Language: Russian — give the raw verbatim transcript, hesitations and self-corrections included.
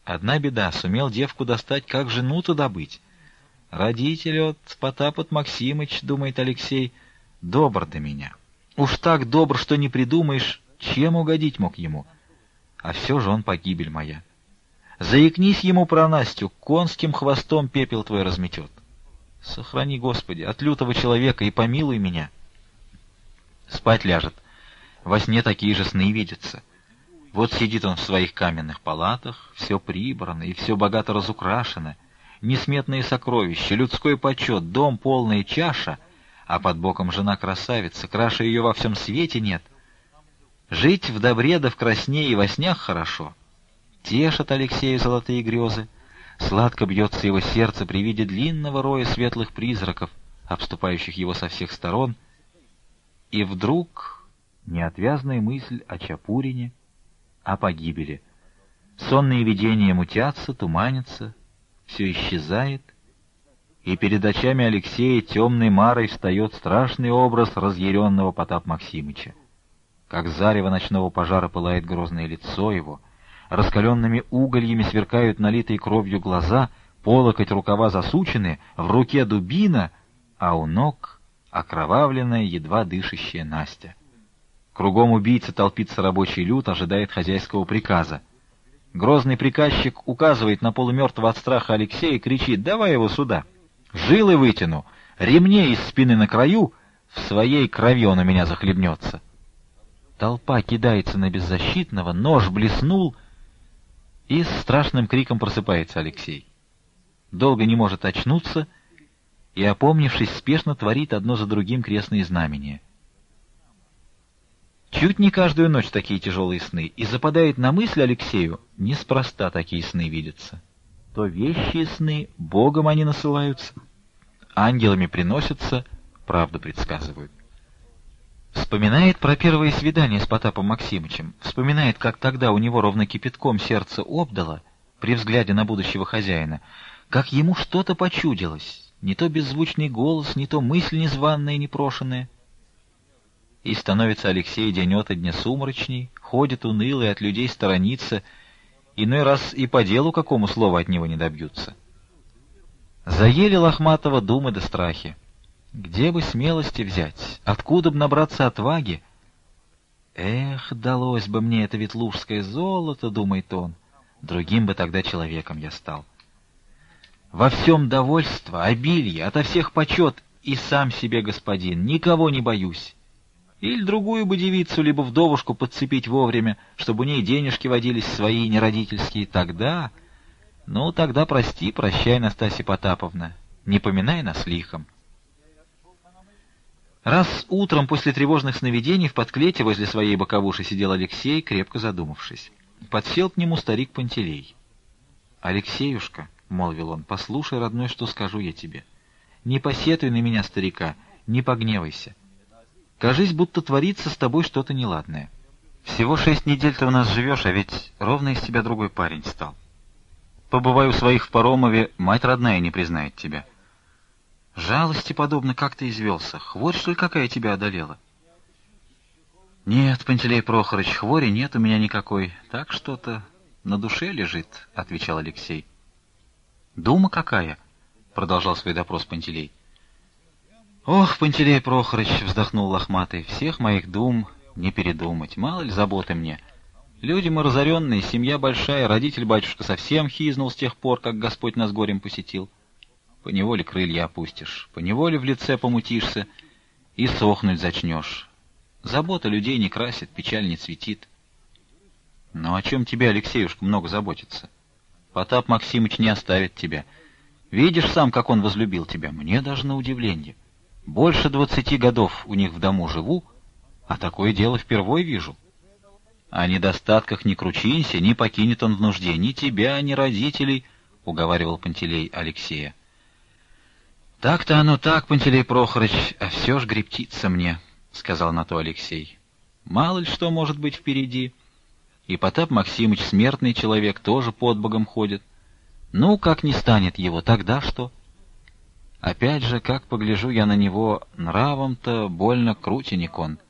Одна беда — сумел девку достать, как жену-то добыть. Родитель от Потапот Максимыч, думает Алексей, добр до меня. Уж так добр, что не придумаешь, чем угодить мог ему. А все же он погибель моя. Заикнись ему про Настю, конским хвостом пепел твой разметет. Сохрани, Господи, от лютого человека и помилуй меня. Спать ляжет. Во сне такие же сны видятся. Вот сидит он в своих каменных палатах, все прибрано и все богато разукрашено, несметные сокровища, людской почет, дом полная чаша, а под боком жена красавица, краше ее во всем свете нет. Жить в добре да в красне и во снях хорошо. Тешат Алексея золотые грезы, сладко бьется его сердце при виде длинного роя светлых призраков, обступающих его со всех сторон, и вдруг неотвязная мысль о Чапурине, о погибели. Сонные видения мутятся, туманятся, все исчезает, и перед очами Алексея темной марой встает страшный образ разъяренного Потапа Максимыча. Как зарево ночного пожара пылает грозное лицо его, раскаленными угольями сверкают налитые кровью глаза, полокоть рукава засучены, в руке дубина, а у ног окровавленная, едва дышащая Настя. Кругом убийца толпится рабочий люд, ожидает хозяйского приказа. Грозный приказчик указывает на полумертвого от страха Алексея и кричит: «Давай его сюда! Жилы вытяну! Ремней из спины на краю! В своей крови он у меня захлебнется!» Толпа кидается на беззащитного, нож блеснул, и с страшным криком просыпается Алексей. Долго не может очнуться, и, опомнившись, спешно творит одно за другим крестные знамения. Чуть не каждую ночь такие тяжелые сны, и западает на мысль Алексею, неспроста такие сны видятся. То вещие сны, Богом они насылаются, ангелами приносятся, правду предсказывают. Вспоминает про первое свидание с Потапом Максимычем, вспоминает, как тогда у него ровно кипятком сердце обдало при взгляде на будущего хозяина, как ему что-то почудилось, не то беззвучный голос, не то мысль незваная и непрошенная. И становится Алексей день ото дня сумрачней, ходит унылый, от людей сторонится, иной раз и по делу какому слова от него не добьются. Заели Лохматова думы да страхи. Где бы смелости взять? Откуда бы набраться отваги? Эх, далось бы мне это ветлужское золото, думает он, другим бы тогда человеком я стал. Во всем довольство, обилие, ото всех почет, и сам себе господин, никого не боюсь. Или другую бы девицу, либо вдовушку подцепить вовремя, чтобы у ней денежки водились свои, неродительские. Тогда... Ну, тогда прости, прощай, Настасья Потаповна, не поминай нас лихом. Раз утром после тревожных сновидений в подклете возле своей боковуши сидел Алексей, крепко задумавшись. Подсел к нему старик Пантелей. «Алексеюшка», — молвил он, — «послушай, родной, что скажу я тебе. Не посетуй на меня, старика, не погневайся. Кажись, будто творится с тобой что-то неладное. Всего шесть недель ты у нас живешь, а ведь ровно из тебя другой парень стал. Побывай у своих в Паромове, мать родная не признает тебя. Жалости подобно, как ты извелся. Хворь, что ли, какая тебя одолела?» «Нет, Пантелей Прохорыч, хвори нет у меня никакой. Так что-то на душе лежит», — отвечал Алексей. «Дума какая?» — продолжал свой допрос Пантелей. «Ох, Пантелей Прохорыч, — вздохнул Лохматый, — всех моих дум не передумать, мало ли заботы мне. Люди мы разоренные, семья большая, родитель батюшка совсем хизнул с тех пор, как Господь нас горем посетил. Поневоле крылья опустишь, поневоле в лице помутишься и сохнуть зачнешь. Забота людей не красит, печаль не цветит. Но о чем тебе, Алексеюшка, много заботиться? Потап Максимыч не оставит тебя. Видишь сам, как он возлюбил тебя, мне даже на удивление. Больше двадцати годов у них в дому живу, а такое дело впервой вижу. О недостатках не кручинься, не покинет он в нужде ни тебя, ни родителей, — уговаривал Пантелей Алексея. «Так-то оно так, Пантелей Прохорыч, а все ж грептится мне», — сказал на то Алексей. «Мало ли что может быть впереди. И Потап Максимыч, смертный человек, тоже под Богом ходит. Ну, как не станет его, тогда что? Опять же, как погляжу я на него, нравом-то больно крутенек он.